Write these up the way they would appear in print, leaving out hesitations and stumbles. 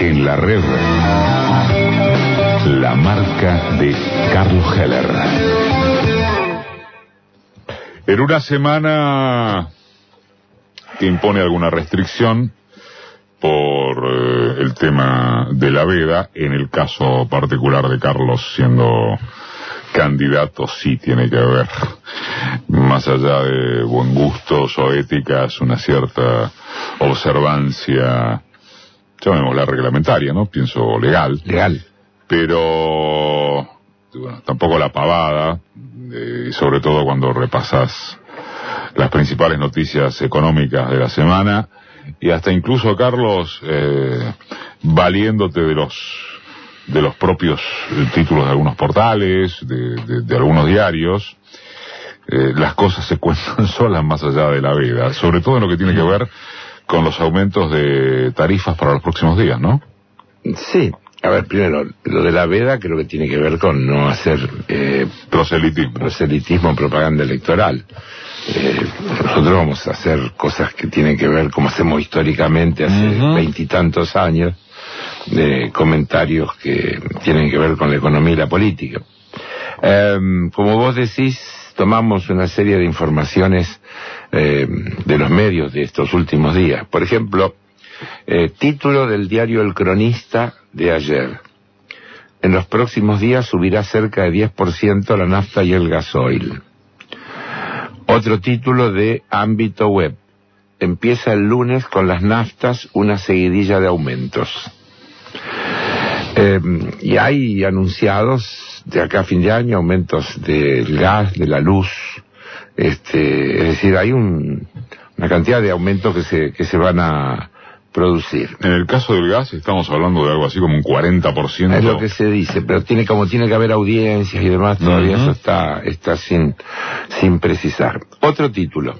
En la red, la marca de Carlos Heller. En una semana que impone alguna restricción por el tema de la veda, en el caso particular de Carlos siendo candidato, sí tiene que haber, más allá de buen gustos o éticas, una cierta observancia, llamémosla reglamentaria, ¿no? Pienso legal, pero bueno, tampoco la pavada, sobre todo cuando repasas las principales noticias económicas de la semana, y hasta incluso, Carlos, valiéndote de los propios títulos de algunos portales, de algunos diarios, las cosas se cuentan solas más allá de la veda, sobre todo en lo que tiene que ver con los aumentos de tarifas para los próximos días, ¿no? Sí. A ver, primero, lo de la veda creo que tiene que ver con no hacer proselitismo, propaganda electoral. Nosotros vamos a hacer cosas que tienen que ver, como hacemos históricamente hace 20 y tantos años, de comentarios que tienen que ver con la economía y la política. Como vos decís, tomamos una serie de informaciones de los medios de estos últimos días. Por ejemplo, título del diario El Cronista de ayer: en los próximos días subirá cerca de 10% la nafta y el gasoil. Otro título de Ámbito Web: empieza el lunes con las naftas una seguidilla de aumentos. Y hay anunciados de acá a fin de año aumentos del gas, de la luz, es decir, hay una cantidad de aumentos que se van a producir. En el caso del gas estamos hablando de algo así como un 40%. Es lo que se dice, pero tiene que haber audiencias y demás, todavía eso está sin precisar. Otro título: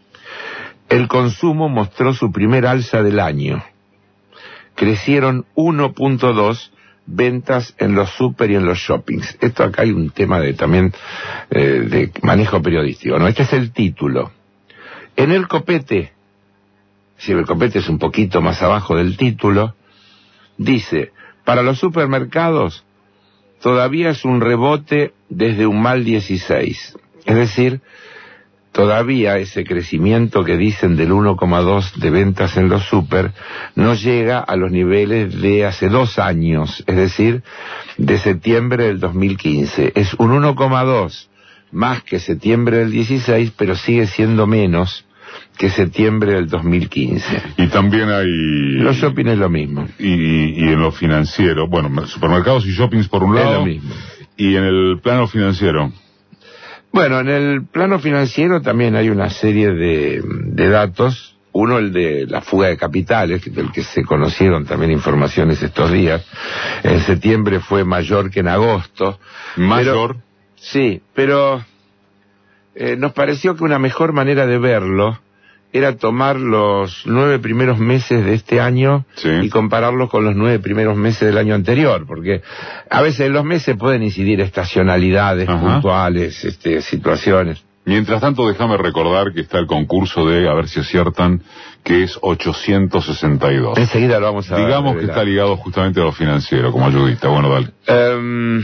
el consumo mostró su primer alza del año. Crecieron 1.2 ventas en los super y en los shoppings. Esto acá hay un tema también de manejo periodístico, ¿no? Este es el título. En el copete, si el copete es un poquito más abajo del título, dice: para los supermercados todavía es un rebote desde un mal 16. Es decir, todavía ese crecimiento que dicen del 1,2 de ventas en los super no llega a los niveles de hace 2 años, es decir, de septiembre del 2015. Es un 1,2 más que septiembre del 16, pero sigue siendo menos que septiembre del 2015. Y también hay... Los shopping es lo mismo. Y en lo financiero, bueno, supermercados y shoppings por un lado. Es lo mismo. Y en el plano financiero. Bueno, en el plano financiero también hay una serie de datos. Uno, el de la fuga de capitales, del que se conocieron también informaciones estos días. En septiembre fue mayor que en agosto. ¿Mayor? Sí, pero nos pareció que una mejor manera de verlo era tomar los 9 primeros meses de este año y compararlos con los 9 primeros meses del año anterior, porque a veces en los meses pueden incidir estacionalidades puntuales, situaciones. Mientras tanto, déjame recordar que está el concurso de, a ver si aciertan, que es 862. Enseguida lo vamos a Digamos revelar. que está ligado justamente a lo financiero, como ayudita. Bueno, dale.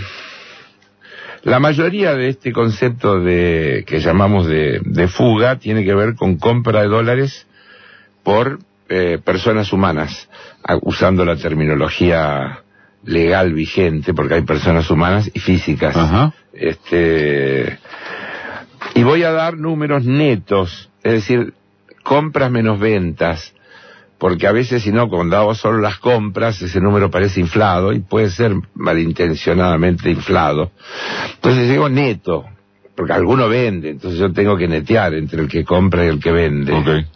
La mayoría de este concepto que llamamos de fuga tiene que ver con compra de dólares por personas humanas, usando la terminología legal vigente, porque hay personas humanas y físicas. Y voy a dar números netos, es decir, compras menos ventas, porque a veces, si no, cuando hago solo las compras, ese número parece inflado y puede ser malintencionadamente inflado. Entonces digo neto, porque alguno vende, entonces yo tengo que netear entre el que compra y el que vende. Okay.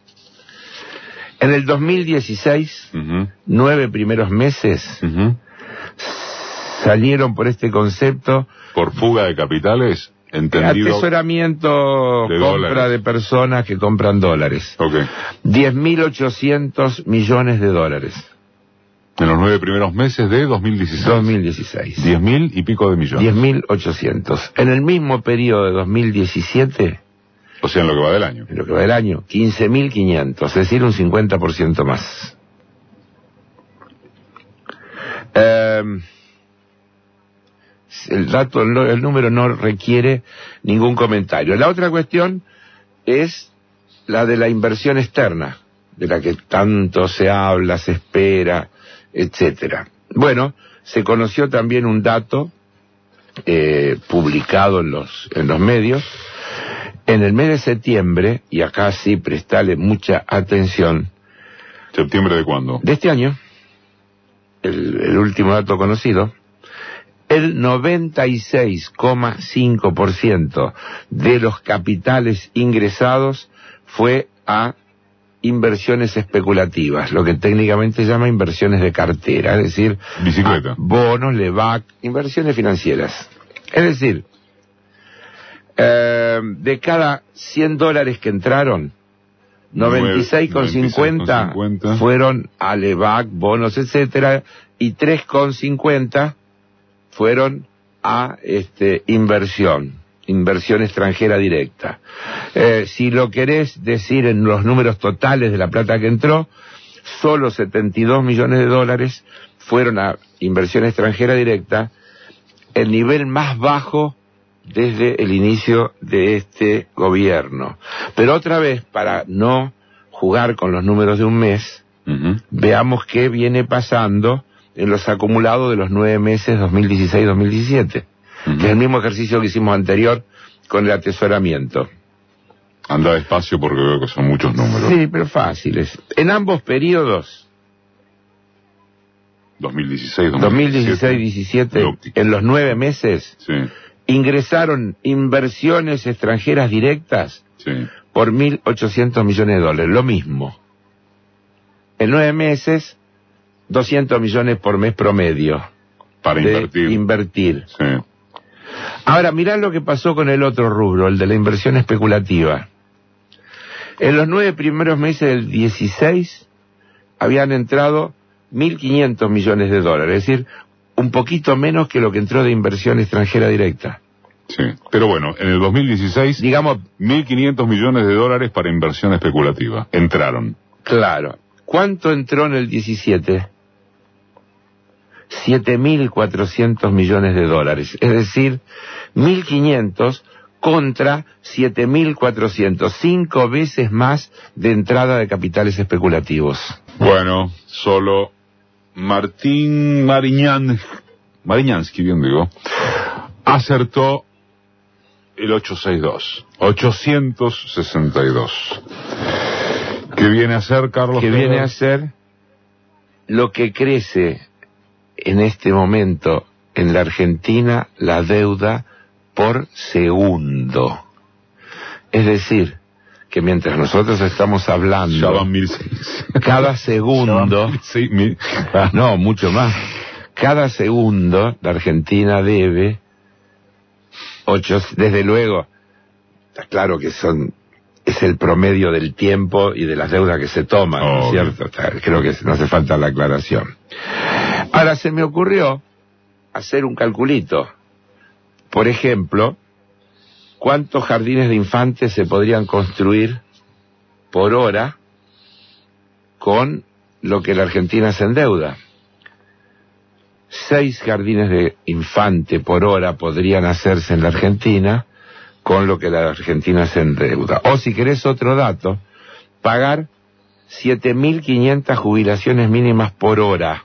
En el 2016, 9 primeros meses, salieron por este concepto... ¿Por fuga de capitales? Entendido. Atesoramiento, compra dólares. de personas que compran dólares. 10.800 millones de dólares. En los 9 primeros meses de 2016. 2016. 10.000 y pico de millones. 10.800. En el mismo periodo de 2017... O sea, en lo que va del año. En lo que va del año, 15.500, es decir, un 50% más. el número no requiere ningún comentario. La otra cuestión es la de la inversión externa, de la que tanto se habla, se espera, etcétera. Bueno, se conoció también un dato publicado en los medios. En el mes de septiembre, y acá sí prestale mucha atención. ¿Septiembre de cuándo? De este año, el último dato conocido, el 96,5% de los capitales ingresados fue a inversiones especulativas, lo que técnicamente se llama inversiones de cartera, es decir, bicicleta, bonos, LEVAC, inversiones financieras. Es decir, de cada $100 que entraron, 96,50 fueron a LEVAC, bonos, etcétera, y 3,50 fueron a inversión extranjera directa. Si lo querés decir en los números totales de la plata que entró, solo $72 millones fueron a inversión extranjera directa, el nivel más bajo desde el inicio de este gobierno. Pero otra vez, para no jugar con los números de un mes, veamos qué viene pasando en los acumulados de los 9 meses 2016-2017, que es el mismo ejercicio que hicimos anterior con el atesoramiento. Anda despacio porque veo que son muchos números. Sí, pero fáciles. En ambos periodos, 2016-17, en los 9 meses, sí, ingresaron inversiones extranjeras directas, sí, por $1.800 millones, lo mismo. En 9 meses, 200 millones por mes promedio. Para invertir. Sí. Ahora, mirá lo que pasó con el otro rubro, el de la inversión especulativa. En los 9 primeros meses del 16, habían entrado $1.500 millones, es decir, un poquito menos que lo que entró de inversión extranjera directa. Sí, pero bueno, en el 2016, digamos, $1.500 millones para inversión especulativa. Entraron. Claro. ¿Cuánto entró en el 17? $7.400 millones. Es decir, 1.500 contra 7.400. 5 veces más de entrada de capitales especulativos. Bueno, solo Martín Mariñansky, bien digo, acertó el 862. ¿Qué viene a ser, Carlos? Que viene a ser lo que crece en este momento en la Argentina, la deuda por segundo. Es decir, que mientras nosotros estamos hablando, ya van 1.600. Cada segundo, no, mucho más, cada segundo la Argentina debe 8, desde luego, está claro que es el promedio del tiempo y de las deudas que se toman, ¿no es cierto? Creo que no hace falta la aclaración. Ahora se me ocurrió hacer un calculito. Por ejemplo, ¿cuántos jardines de infantes se podrían construir por hora con lo que la Argentina se endeuda? 6 jardines de infante por hora podrían hacerse en la Argentina con lo que la Argentina se endeuda. O si querés otro dato, pagar 7.500 jubilaciones mínimas por hora.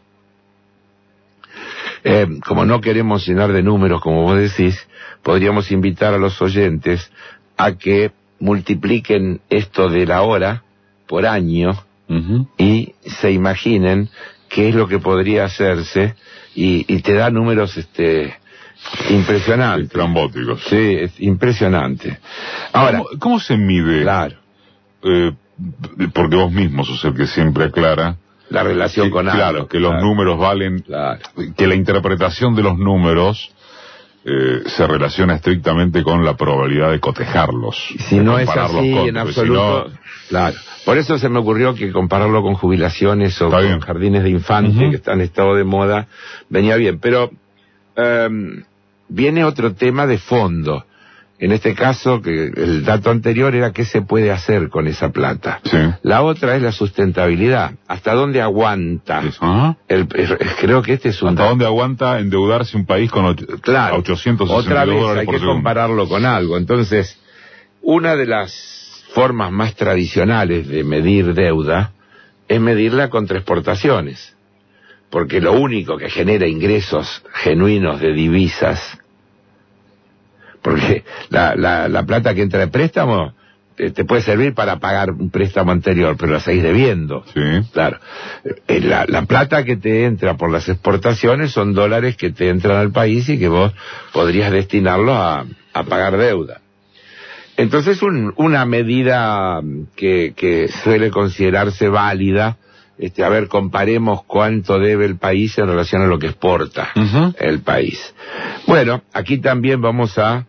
Como no queremos llenar de números, como vos decís, podríamos invitar a los oyentes a que multipliquen esto de la hora por año y se imaginen qué es lo que podría hacerse y te da números impresionantes. Estrambóticos. Sí, es impresionante. Ahora, ¿Cómo se mide? Claro. Porque vos mismo sos el que siempre aclara la relación con algo. Claro, que los números valen, que la interpretación de los números se relaciona estrictamente con la probabilidad de cotejarlos. Si no es así en absoluto, claro. Por eso se me ocurrió que compararlo con jubilaciones o con jardines de infante que están en estado de moda venía bien. Pero viene otro tema de fondo. En este caso, que el dato anterior era qué se puede hacer con esa plata. Sí. La otra es la sustentabilidad. ¿Hasta dónde aguanta? Creo que este es un... ¿Hasta dónde aguanta endeudarse un país con claro, 862 otra vez dólares hay por que segundo? compararlo con algo. Entonces, una de las formas más tradicionales de medir deuda es medirla contra exportaciones. Porque lo único que genera ingresos genuinos de divisas, porque la plata que entra de préstamo te puede servir para pagar un préstamo anterior, pero la seguís debiendo. Sí. Claro. La plata que te entra por las exportaciones son dólares que te entran al país y que vos podrías destinarlos a pagar deuda. Entonces, una medida que suele considerarse válida, a ver, comparemos cuánto debe el país en relación a lo que exporta el país. Bueno, aquí también vamos a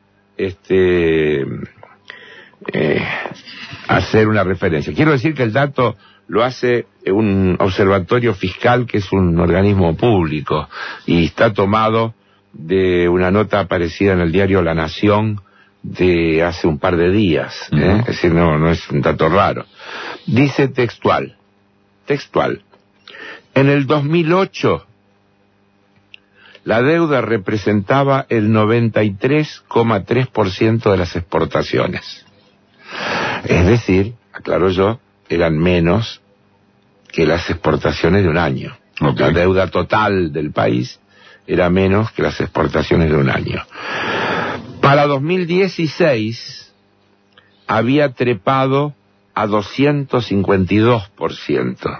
hacer una referencia. Quiero decir que el dato lo hace un observatorio fiscal que es un organismo público y está tomado de una nota aparecida en el diario La Nación de hace un par de días, es decir, no es un dato raro. Dice textual, en el 2008 la deuda representaba el 93,3% de las exportaciones. Es decir, aclaro yo, eran menos que las exportaciones de un año. Okay. La deuda total del país era menos que las exportaciones de un año. Para 2016 había trepado a 252%.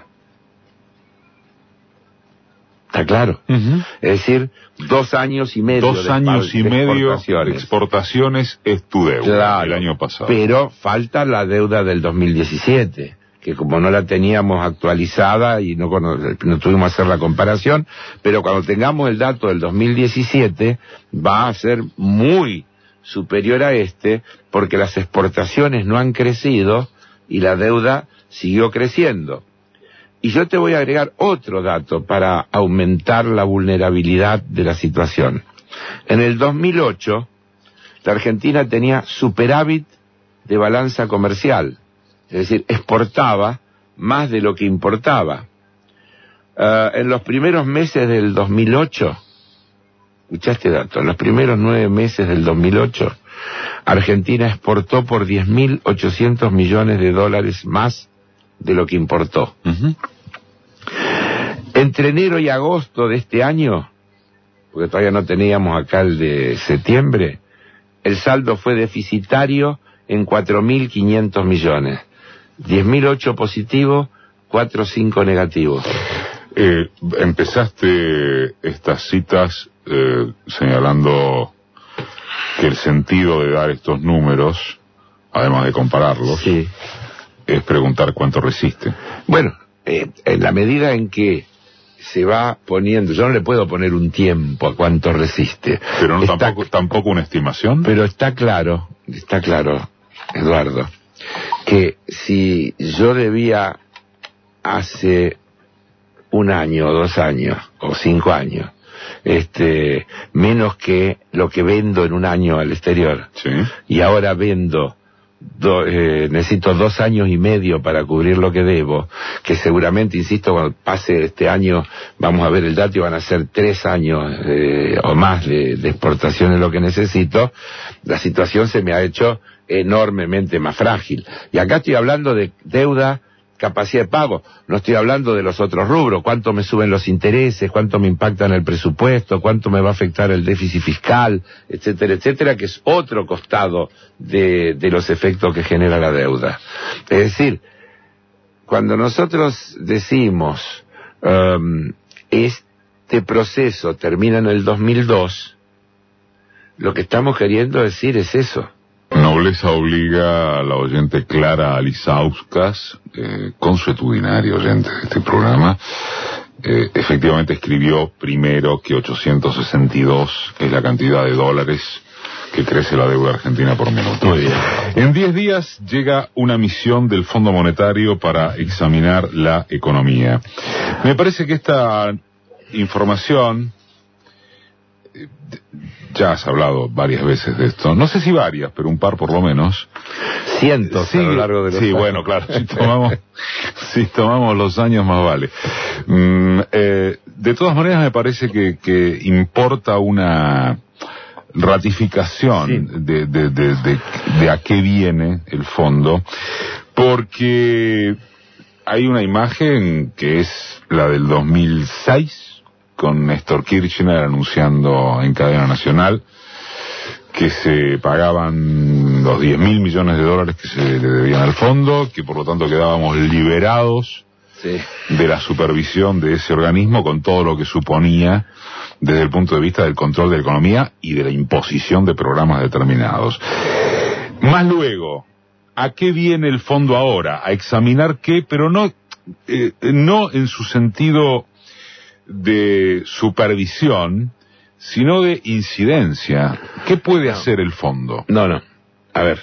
¿Está claro? Es decir, 2 años y medio. 2 años y medio de exportaciones es tu deuda, claro, el año pasado. Pero falta la deuda del 2017, que como no la teníamos actualizada y no tuvimos que hacer la comparación, pero cuando tengamos el dato del 2017 va a ser muy superior a porque las exportaciones no han crecido y la deuda siguió creciendo. Y yo te voy a agregar otro dato para aumentar la vulnerabilidad de la situación. En el 2008, la Argentina tenía superávit de balanza comercial, es decir, exportaba más de lo que importaba. En los primeros meses del 2008, escuchá este dato, en los primeros 9 meses del 2008, Argentina exportó por 10.800 millones de dólares más de lo que importó. Entre enero y agosto de este año, porque todavía no teníamos acá el de septiembre, el saldo fue deficitario en 4.500 millones. 10.008 positivo, 4.5 negativo. Empezaste estas citas señalando que el sentido de dar estos números, además de compararlos, sí, es preguntar cuánto resiste. Bueno, en la medida en que se va poniendo, yo no le puedo poner un tiempo a cuánto resiste. Pero no, tampoco una estimación. Pero está claro, Eduardo, que si yo debía hace 1 año, 2 años, o 5 años, menos que lo que vendo en 1 año al exterior, sí, y ahora vendo necesito 2 años y medio para cubrir lo que debo, que seguramente, insisto, cuando pase este año vamos a ver el dato y van a ser 3 años o más de exportación en lo que necesito, la situación se me ha hecho enormemente más frágil. Y acá estoy hablando de deuda, capacidad de pago, no estoy hablando de los otros rubros, cuánto me suben los intereses, cuánto me impactan el presupuesto, cuánto me va a afectar el déficit fiscal, etcétera, etcétera, que es otro costado de los efectos que genera la deuda. Es decir, cuando nosotros decimos este proceso termina en el 2002, lo que estamos queriendo decir es eso. Nobleza obliga a la oyente Clara Alisauskas, consuetudinaria oyente de este programa. Efectivamente escribió primero que 862 es la cantidad de dólares que crece la deuda argentina por minuto. Muy bien. En 10 días llega una misión del Fondo Monetario para examinar la economía. Me parece que esta información ya has hablado varias veces de esto, no sé si varias, pero un par por lo menos. Cientos a lo largo de los años. Bueno, claro, si tomamos los años más vale. De todas maneras me parece que importa una ratificación de a qué viene el fondo, porque hay una imagen que es la del 2006, con Néstor Kirchner anunciando en cadena nacional que se pagaban los 10.000 millones de dólares que se le debían al fondo, que por lo tanto quedábamos liberados de la supervisión de ese organismo, con todo lo que suponía desde el punto de vista del control de la economía y de la imposición de programas determinados. Más luego, ¿a qué viene el fondo ahora? A examinar qué, pero no en su sentido de supervisión, sino de incidencia. ¿Qué puede hacer el fondo? No. A ver,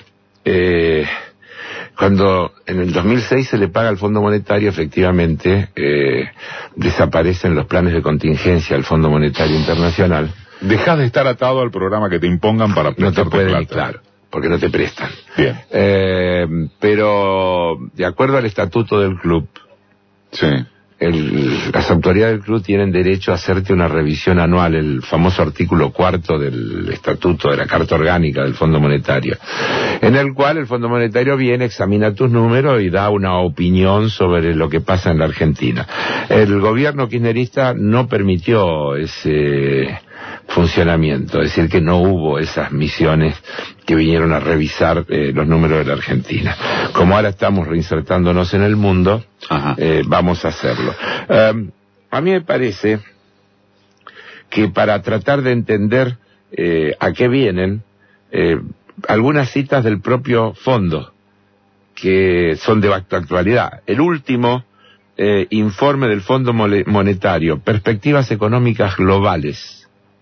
cuando en el 2006 se le paga al Fondo Monetario, efectivamente, desaparecen los planes de contingencia del Fondo Monetario Internacional. Dejas de estar atado al programa que te impongan para prestarte no te pueden, plata. Claro, porque no te prestan. Bien. Pero, de acuerdo al estatuto del club, sí, las autoridades del club tienen derecho a hacerte una revisión anual, el famoso artículo 4 del estatuto de la Carta Orgánica del Fondo Monetario, en el cual el Fondo Monetario viene, examina tus números y da una opinión sobre lo que pasa en la Argentina. El gobierno kirchnerista no permitió ese funcionamiento, es decir, que no hubo esas misiones que vinieron a revisar los números de la Argentina. Como ahora estamos reinsertándonos en el mundo, vamos a hacerlo. A mí me parece que para tratar de entender a qué vienen, algunas citas del propio fondo, que son de actualidad. El último informe del Fondo Monetario, Perspectivas Económicas Globales,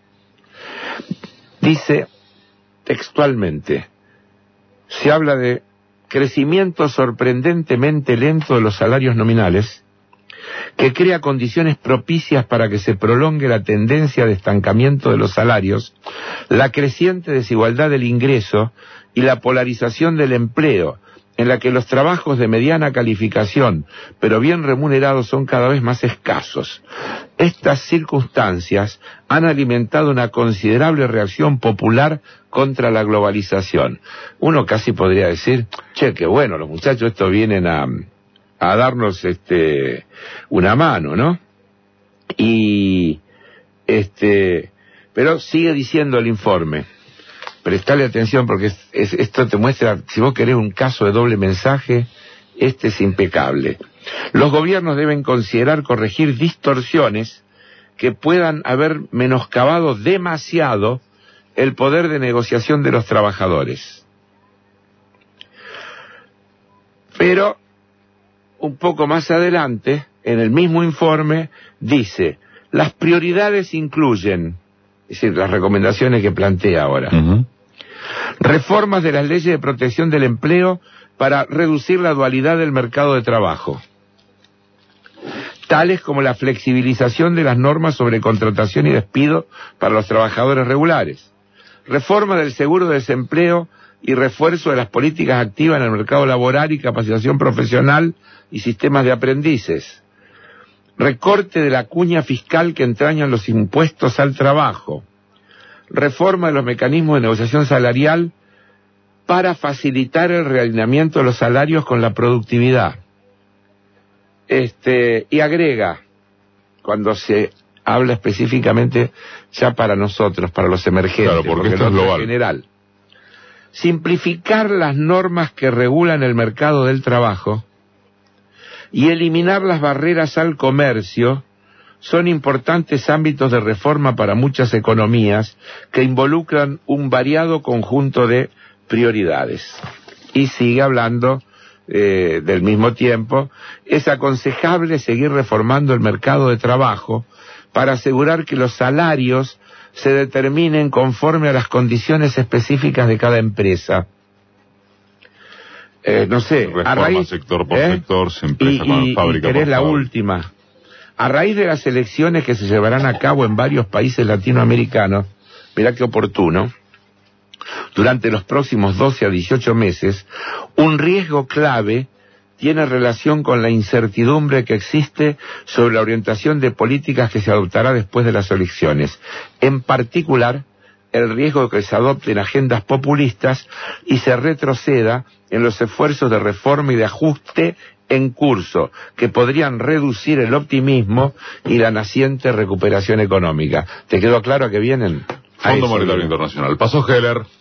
dice textualmente, se habla de crecimiento sorprendentemente lento de los salarios nominales, que crea condiciones propicias para que se prolongue la tendencia de estancamiento de los salarios, la creciente desigualdad del ingreso y la polarización del empleo, en la que los trabajos de mediana calificación, pero bien remunerados, son cada vez más escasos. Estas circunstancias han alimentado una considerable reacción popular contra la globalización. Uno casi podría decir, che, qué bueno, los muchachos estos vienen a darnos una mano, ¿no? Pero sigue diciendo el informe. Prestale atención porque esto te muestra, si vos querés un caso de doble mensaje, este es impecable. Los gobiernos deben considerar corregir distorsiones que puedan haber menoscabado demasiado el poder de negociación de los trabajadores. Pero, un poco más adelante, en el mismo informe, dice, las prioridades incluyen, es decir, las recomendaciones que plantea ahora, reformas de las leyes de protección del empleo para reducir la dualidad del mercado de trabajo, tales como la flexibilización de las normas sobre contratación y despido para los trabajadores regulares, reforma del seguro de desempleo y refuerzo de las políticas activas en el mercado laboral y capacitación profesional y sistemas de aprendices, recorte de la cuña fiscal que entrañan los impuestos al trabajo, reforma de los mecanismos de negociación salarial para facilitar el realineamiento de los salarios con la productividad. Y agrega, cuando se habla específicamente ya para nosotros, para los emergentes, claro, porque esto es global. En general, simplificar las normas que regulan el mercado del trabajo y eliminar las barreras al comercio son importantes ámbitos de reforma para muchas economías que involucran un variado conjunto de prioridades. Y sigue hablando del mismo tiempo, es aconsejable seguir reformando el mercado de trabajo para asegurar que los salarios se determinen conforme a las condiciones específicas de cada empresa. No sé, reforma a raíz, sector por sector, se empieza con fábrica y por la fábrica. última. A raíz de las elecciones que se llevarán a cabo en varios países latinoamericanos, mirá qué oportuno, durante los próximos 12 a 18 meses, un riesgo clave tiene relación con la incertidumbre que existe sobre la orientación de políticas que se adoptará después de las elecciones. En particular, el riesgo de que se adopten agendas populistas y se retroceda en los esfuerzos de reforma y de ajuste en curso, que podrían reducir el optimismo y la naciente recuperación económica. ¿Te quedó claro a qué vienen? Fondo Monetario Internacional. Pasó Heller.